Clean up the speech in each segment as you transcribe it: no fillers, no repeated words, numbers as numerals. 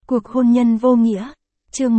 Cuộc hôn nhân vô nghĩa. Chương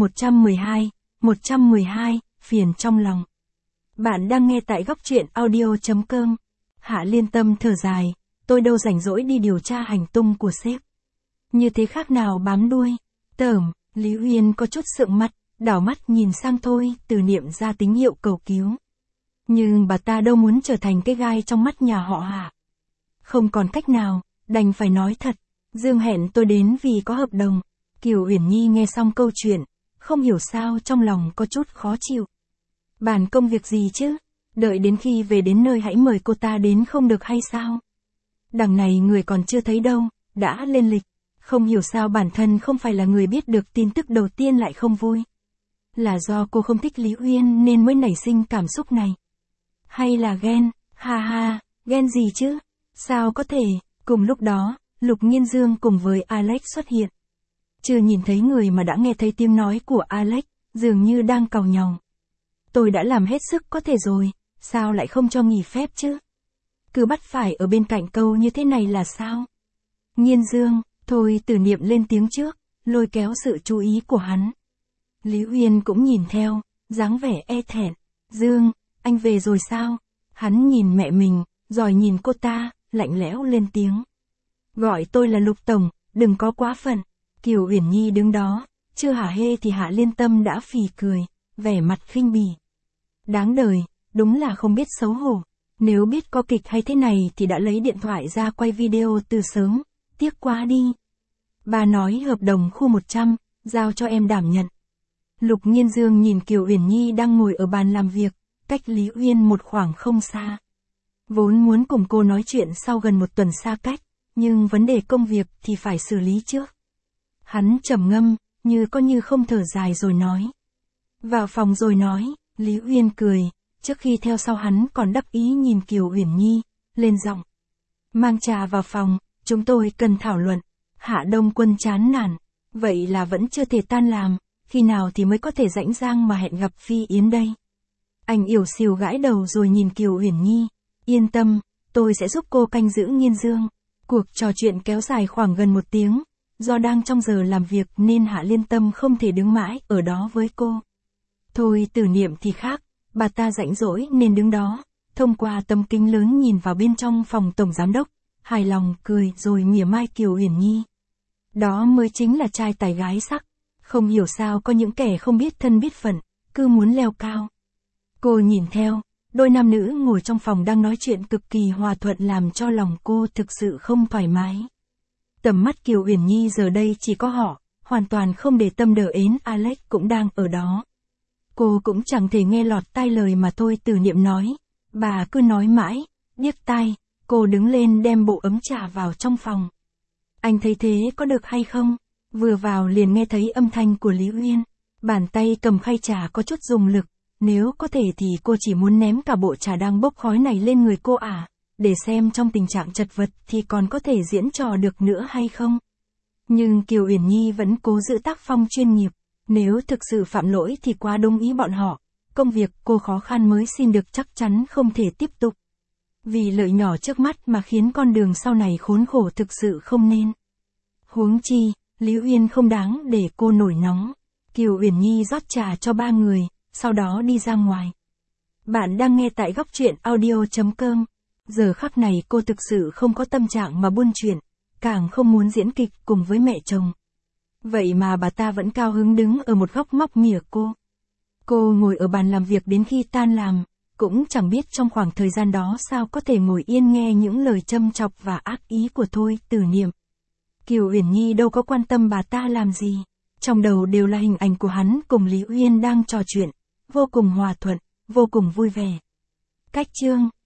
112, phiền trong lòng. Bạn đang nghe tại góc truyện audio.com. Hạ Liên Tâm thở dài, tôi đâu rảnh rỗi đi điều tra hành tung của sếp. Như thế khác nào bám đuôi. Tởm, Lý Uyên có chút sượng mặt, đảo mắt nhìn sang Thôi Từ Niệm ra tín hiệu cầu cứu. Nhưng bà ta đâu muốn trở thành cái gai trong mắt nhà họ Hạ. Không còn cách nào, đành phải nói thật. Dương hẹn tôi đến vì có hợp đồng. Kiều Uyển Nhi nghe xong câu chuyện, không hiểu sao trong lòng có chút khó chịu. Bàn công việc gì chứ? Đợi đến khi về đến nơi hãy mời cô ta đến không được hay sao? Đằng này người còn chưa thấy đâu, đã lên lịch. Không hiểu sao bản thân không phải là người biết được tin tức đầu tiên lại không vui. Là do cô không thích Lý Uyên nên mới nảy sinh cảm xúc này. Hay là ghen? Ha ha, ghen gì chứ? Sao có thể? Cùng lúc đó, Lục Nghiên Dương cùng với Alex xuất hiện. Chưa nhìn thấy người mà đã nghe thấy tiếng nói của Alex, dường như đang càu nhàu. Tôi đã làm hết sức có thể rồi, sao lại không cho nghỉ phép chứ? Cứ bắt phải ở bên cạnh câu như thế này là sao? Nghiên Dương, Thôi Từ Niệm lên tiếng trước, lôi kéo sự chú ý của hắn. Lý Uyên cũng nhìn theo, dáng vẻ e thẹn. Dương, anh về rồi sao? Hắn nhìn mẹ mình, rồi nhìn cô ta, lạnh lẽo lên tiếng. Gọi tôi là Lục Tổng, đừng có quá phận. Kiều Uyển Nhi đứng đó, chưa hả hê thì Hạ Liên Tâm đã phì cười, vẻ mặt khinh bỉ. Đáng đời, đúng là không biết xấu hổ. Nếu biết có kịch hay thế này thì đã lấy điện thoại ra quay video từ sớm, tiếc quá đi. Bà nói hợp đồng khu 100, giao cho em đảm nhận. Lục Nghiên Dương nhìn Kiều Uyển Nhi đang ngồi ở bàn làm việc, cách Lý Uyên một khoảng không xa. Vốn muốn cùng cô nói chuyện sau gần một tuần xa cách, nhưng vấn đề công việc thì phải xử lý trước. Hắn trầm ngâm, như không thở dài rồi nói. Vào phòng rồi nói, Lý Uyên cười, trước khi theo sau hắn còn đắc ý nhìn Kiều Uyển Nhi, lên giọng. Mang trà vào phòng, chúng tôi cần thảo luận. Hạ Đông Quân chán nản, vậy là vẫn chưa thể tan làm, khi nào thì mới có thể rảnh rang mà hẹn gặp Phi Yến đây. Anh yểu xìu gãi đầu rồi nhìn Kiều Uyển Nhi, yên tâm, tôi sẽ giúp cô canh giữ Nghiên Dương. Cuộc trò chuyện kéo dài khoảng gần 1 tiếng. Do đang trong giờ làm việc nên Hạ Liên Tâm không thể đứng mãi ở đó với cô. Thôi Từ Niệm thì khác, bà ta rảnh rỗi nên đứng đó, thông qua tấm kính lớn nhìn vào bên trong phòng tổng giám đốc, hài lòng cười rồi mỉa mai Kiều Uyển Nhi. Đó mới chính là trai tài gái sắc, không hiểu sao có những kẻ không biết thân biết phận, cứ muốn leo cao. Cô nhìn theo, đôi nam nữ ngồi trong phòng đang nói chuyện cực kỳ hòa thuận làm cho lòng cô thực sự không thoải mái. Tầm mắt Kiều Uyển Nhi giờ đây chỉ có họ, hoàn toàn không để tâm đến Alex cũng đang ở đó. Cô cũng chẳng thể nghe lọt tai lời mà Thôi Từ Niệm nói, bà cứ nói mãi, điếc tai. Cô đứng lên đem bộ ấm trà vào trong phòng. Anh thấy thế có được hay không? Vừa vào liền nghe thấy âm thanh của Lý Uyên, bàn tay cầm khay trà có chút dùng lực, nếu có thể thì cô chỉ muốn ném cả bộ trà đang bốc khói này lên người cô để xem trong tình trạng chật vật thì còn có thể diễn trò được nữa hay không. Nhưng Kiều Uyển Nhi vẫn cố giữ tác phong chuyên nghiệp, nếu thực sự phạm lỗi thì quá đúng ý bọn họ, công việc cô khó khăn mới xin được chắc chắn không thể tiếp tục. Vì lợi nhỏ trước mắt mà khiến con đường sau này khốn khổ thực sự không nên. Huống chi, Lý Uyên không đáng để cô nổi nóng. Kiều Uyển Nhi rót trà cho 3 người, sau đó đi ra ngoài. Bạn đang nghe tại góc truyện audio.com. Giờ khắc này cô thực sự không có tâm trạng mà buôn chuyện, càng không muốn diễn kịch cùng với mẹ chồng. Vậy mà bà ta vẫn cao hứng đứng ở một góc móc mỉa cô. Cô ngồi ở bàn làm việc đến khi tan làm, cũng chẳng biết trong khoảng thời gian đó sao có thể ngồi yên nghe những lời châm chọc và ác ý của Thôi Từ Niệm. Kiều Uyển Nhi đâu có quan tâm bà ta làm gì, trong đầu đều là hình ảnh của hắn cùng Lý Uyên đang trò chuyện, vô cùng hòa thuận, vô cùng vui vẻ. Cách chương